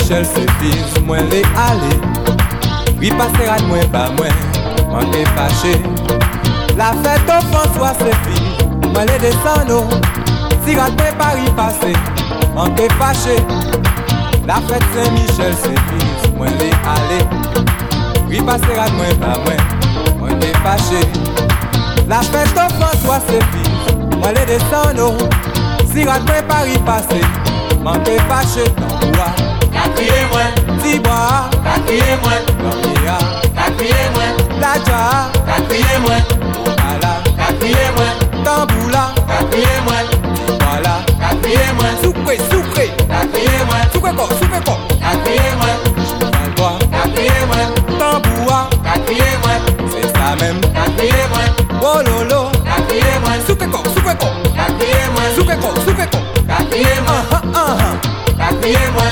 Saint-Michel, c'est fils, moi les aller. Oui, passera de moi, pas moi, on est fâché. La fête au François, c'est fils, moi les descendre. Si rate moi Paris passé, on est fâché. La fête Saint-Michel, c'est fils, moi les aller. Oui, passera de moi, pas moi, on est fâché. La fête au François, c'est fils, moi les descendre. Si rate moi Paris passé, on est fâché. Dans bois, la crié moi, si bois, la crié moi, dans Mia, la crié moi, la ja, la crié moi, Ala, la crié moi, Tamboula, la crié moi, voilà, la crié moi, Soukwe, Soukwe, la crié moi, Soukwe ko, la crié moi, Albois, la crié moi, Tamboua, la crié moi, c'est ça même, la crié moi, Bololo, la crié moi, Soukwe ko, la crié moi, Soukwe ko, la crié moi, la crié moi.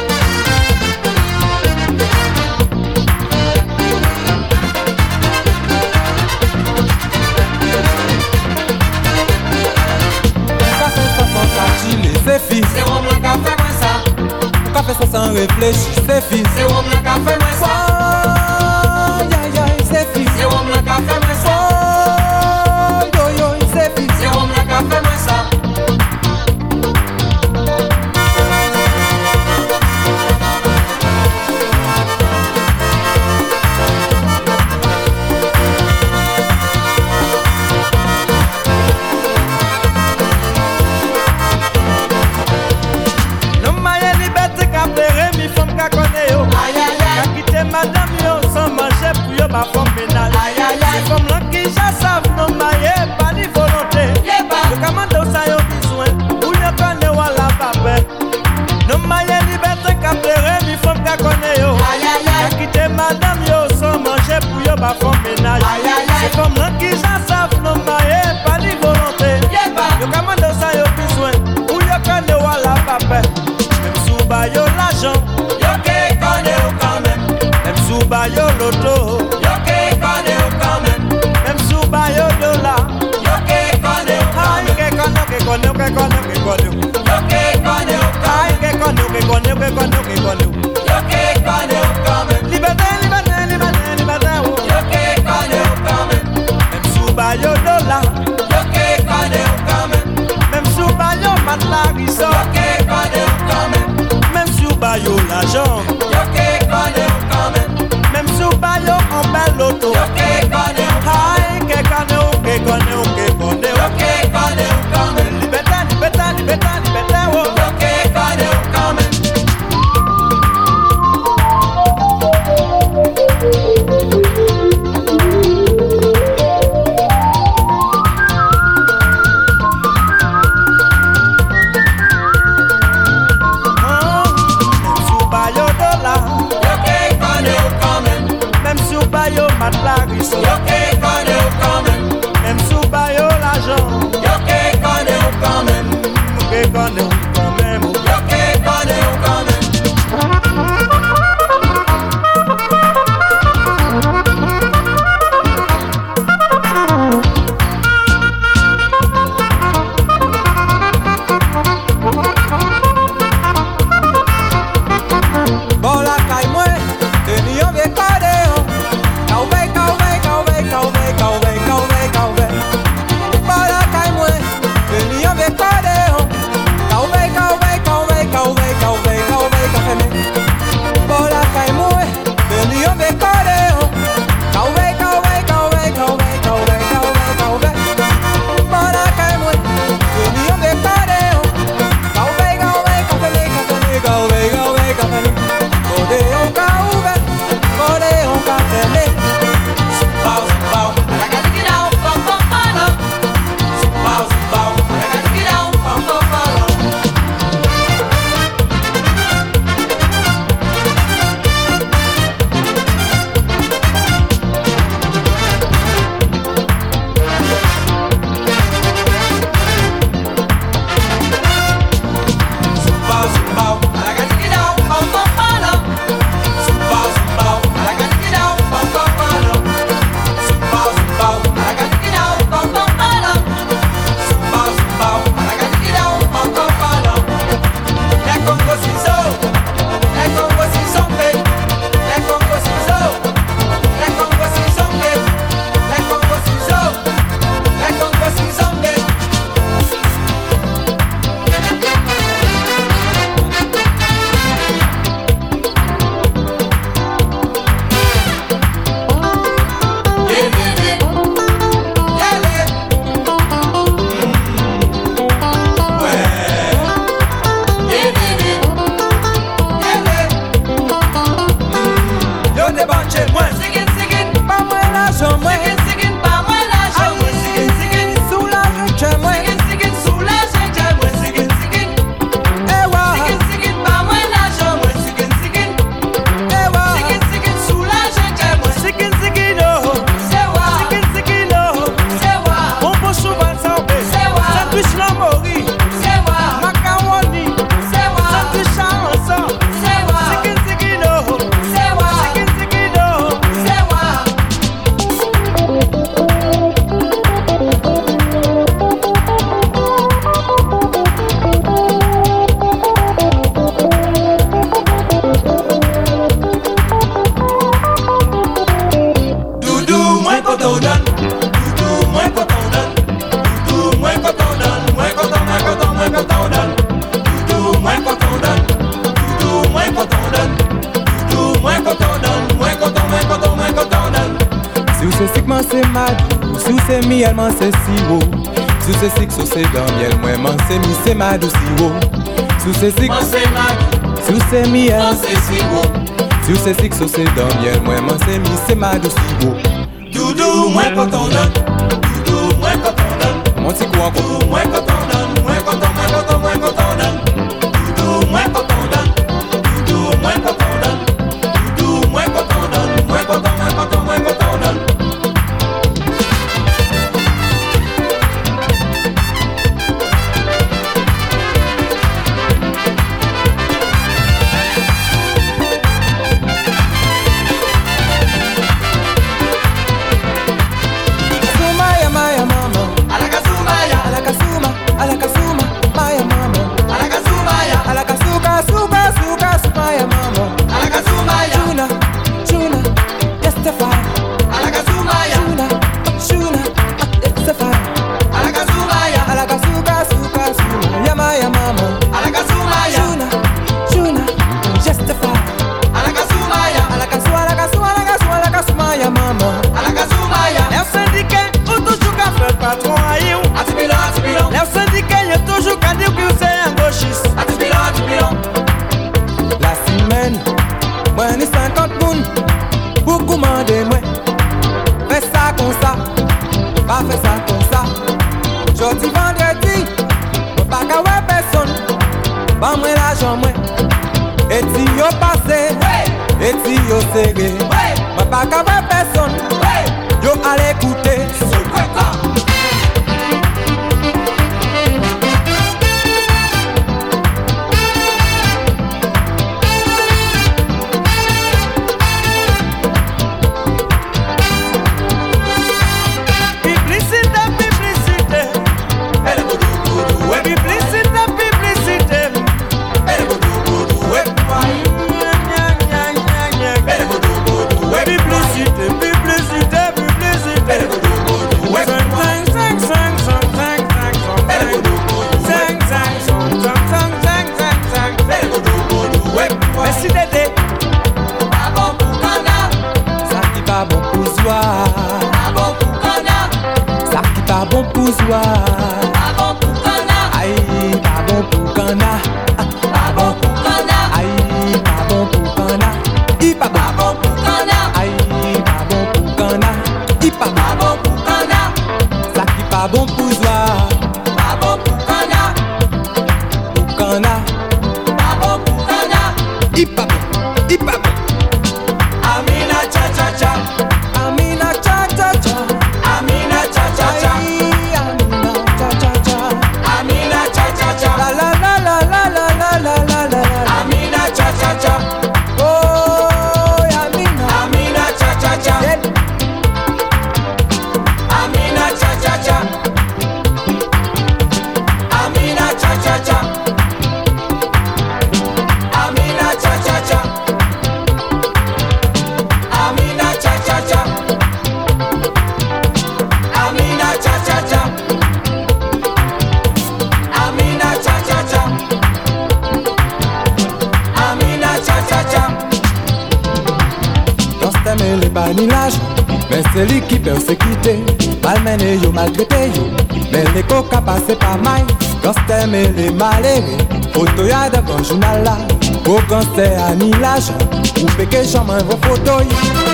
C'est fils, C'est où mon café moi ça, on fait ça sans réfléchir, c'est fils. c'est où mon café moi ça, Aïe aïe aïe, c'est fils. c'est où mon café moi ça, Yo yo, c'est fils. c'est où mon café moi ça. Madame yo sans manger pour yo ma femme pénale. Aïe aïe aïe, Comme l'on qui ja savent non maye pas ni volonté. yeba, Le commando ça yo besoin pour yo connaît wala papé. Non maye liberté qu'a pleurer mi femme qu'a connaît yo. aïe aïe aïe, Qu'a quitté madame yo sans manger pour yo ma femme pénale. Aïe, aïe, aïe. C'est comme l'on qui ja savent non maye pas ni volonté. yeba, Le commando ça yo besoin pour yo connaît wala papé. Même sous ba yo l'argent, yo que connais ou quand même, même sous ba yo l'auto. yo que connais ou quand même, Même sous bayo dollar, yo que connais ou quand aïe même, que connu, yo que connais ou quand même, aïe que connu, yo que connais ou quand même, liberté, liberté, liberté, liberté, oh. yo que connais ou quand même, Même sous bayo dollar, yo que connais ou quand même, même sous bayo matelas yo ressort, que connais ou quand même, même sous bayo l'argent, yo que connais ou quand même, même sous bayo en belle auto, yo que connais ou quand même, aïe que connu, yo que connais ou quand même, liberté, liberté, liberté, liberté, oh. yo que connais ou quand même. c'est bon chez moi. Sigin, sigin, pas moi l'argent moi. sigin, sigin, pas moi l'argent moi. Sigin, sigin, Sous l'argent chez moi. sigin, sigin, sous l'argent chez moi. Sigin, sigin, Eh wa, sigin, sigin, pas moi l'argent moi. Sigin, sigin, eh wa. sigin, sigin, sous l'argent chez moi. Sigin, sigin, oh. C'est wa, Sigin, sigin, oh. c'est wa, Mon beau souvent s'embê. c'est wa, Sandwich la mori. c'est wa, Macaroni. c'est wa, Sandwich chanson. c'est wa, Sigin, sigin, oh. c'est wa, Sigin, sigin, oh. c'est wa. Doudou, moins qu'on t'en donne. Doudou, moins qu'on t'en donne. Doudou, moins qu'on t'en donne. Moins qu'on t'en, moins qu'on t'en, moins qu'on t'en donne. Doudou, moins qu'on t'en donne. Doudou, moins qu'on t'en donne. Doudou, moins qu'on t'en donne. Moins qu'on t'en, moins qu'on t'en, moins qu'on t'en donne. Si vous c'est sick, man c'est mad. Si vous c'est miel, man c'est sirop. Si vous c'est sick, so c'est dans miel, moi man c'est mi, c'est mad ou sirop. Si vous c'est sick, Moi c'est mag, si vous c'est miel. moi c'est sirop. Si vous c'est sick, so c'est dans miel, moi man c'est mi, c'est mad ou sirop. Doudou, moins qu'on t'en donne. Doudou, moins qu'on t'en donne. Mon petit coup encore. Doudou, moins qu'on t'en donne. Moins qu'on t'en, moins qu'on t'en, moins qu'on t'en donne. Doudou, moins qu'on t'en donne. Doudou, moins qu'on t'en donne. Doudou, moins qu'on t'en donne. Moins qu'on t'en, moins qu'on t'en, moins qu'on t'en donne. Kasumaya, maya mama. Alakasumaya, Alakasuma, alakasuma, maya mama. alakasumaya, Alakasuka, suka, suka, sumaya mama. alakasumaya, Shuna, shuna, yes the fire. alakasumaya, Shuna, shuna, it's the fire. alakasumaya, Alakasuka, suka, suma, maya mama. alakasumaya, Shuna, shuna, yes the fire. alakasumaya, Alakasu, alakasu, alakasu, alakasuma, ya mama. alakasumaya. Les syndiqués ont toujours qu'à faire patron à you. Atipilon, atipilon, Les syndiqués ont toujours qu'à dire que c'est un gauchiste. atipilon, atipilon. La semaine, moi ni 50 moun, pour commander moi. Fais ça comme ça, pas fais ça comme ça. Jeudi, vendredi, moi pas qu'à ouais personne. Pas moi l'argent moi. Et si yo passé, Ouais, et si yo serré, ouais, moi pas qu'à ouais personne. ouais, Yo allez écouter. sous quoi? Publicité, publicité. Elle est boudou, boudou, ouais, Publicité, publicité. elle est boudou, boudou, ouais, elle est boudou, boudou, ouais, Publicité, publicité, publicité. elle est boudou, boudou, ouais, elle est boudou, boudou, ouais, elle est boudou, boudou, ouais. Merci Dédé. Pas bon pour Kana, Ça qui pas bon pour soi, pas bon pour Kana, ça qui pas bon pour soi. pas bon pour Kana, Aïe, pas bon pour Kana. pas bon pour Kana, Aïe, pas bon pour Kana. Il pas pas bon. bon pour Kana, Aïe, pas bon pour Kana. Il pas bon. pas bon pour Kana, Ça qui pas bon pour soi. pas bon pour Kana, Pour Kana. pas bon pour Kana. Il pas bon. Il pas bon. Amina cha cha cha, Amina cha cha cha. Amina cha cha cha, Aïe, Amina cha cha cha. Amina cha cha cha, La la la la la la la la la la. Amina cha cha cha, Oh, Amina. Amina cha cha cha, Yeah. Amina cha cha cha, Amina cha cha cha, Amina cha cha cha, Amina cha cha cha, Amina cha cha cha, Amina cha cha cha, Amina cha cha cha. Dans ce thème, les banilages, mais c'est lui qui persécuté. Malmené yo, maltraité yo, mais les coca passent pas mal. Dans ce thème, les malheureux, photo y'a dans le journal là. Au cancer, annihilation, ou péché jamais vos photos.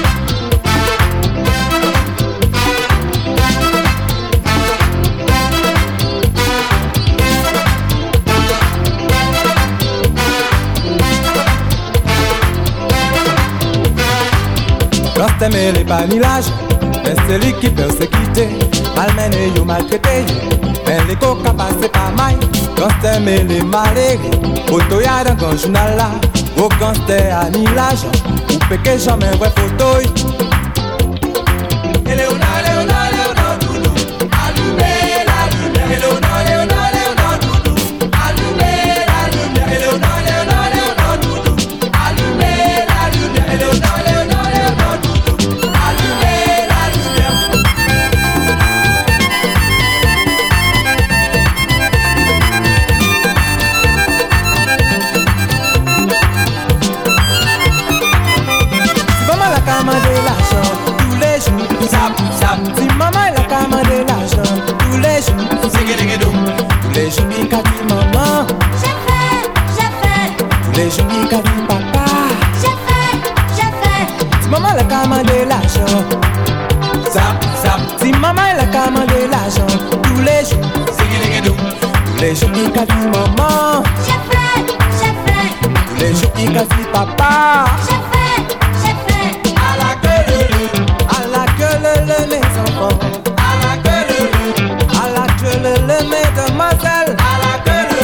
Quand t'aimes les panillages, mais c'est lui qui persécuté, malmené ou maltraité, mais les coca passent pas mal. Quand t'aimes les malheureux, photo y'a dans le journal là, au quand t'es annulage, ou péché jamais vrai photo. Si maman elle a commandé l'argent tous les jours, tous les jours il a dit maman, j'ai fait. tous les jours il a dit papa, J'ai fait. si maman elle a commandé l'argent, si maman elle a commandé l'argent tous les jours il a dit maman, J'ai fait. tous les jours il a dit papa, J'ai fait. mes enfants, à la queue mesdemoiselles, à la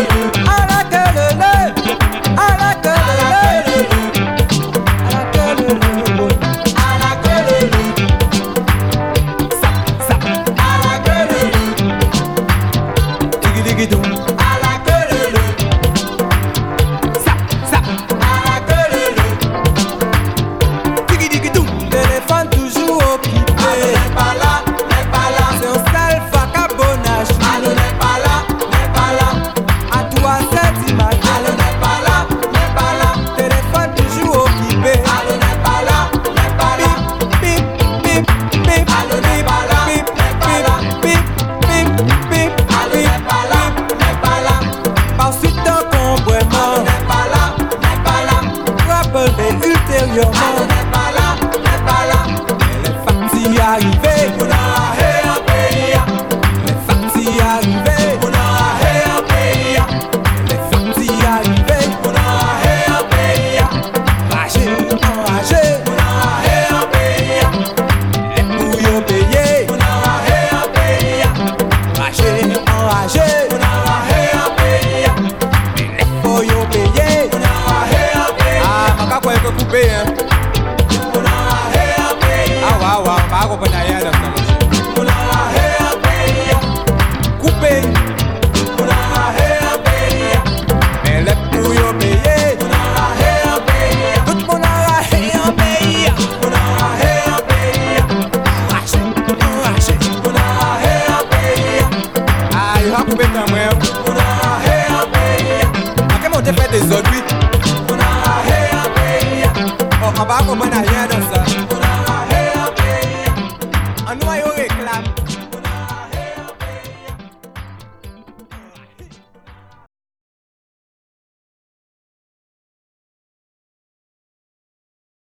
téléphone toujours occupé. C'est un sale vagabondage. À toi c'est image. Téléphone toujours occupé. Bip, bip, bip, bip, bip, bip. Par-dessus ton combrement. Rappelez ultérieurement. Les factures arrivées. Les factures arrivées. Les factures arrivées. Enragé. Les bouillons payés. Enragé. Les bouillons payés. Ah, ma quoi que couper, hein. Ah, waouh, pas qu'on peut d'ailleurs dans ça. Coupé. Mais les bouillons payés. Tout le monde a un pays. Enragé. Ah, il va couper quand même. Comment on fait des autres? Oh, on va qu'on peut d'ailleurs dans ça.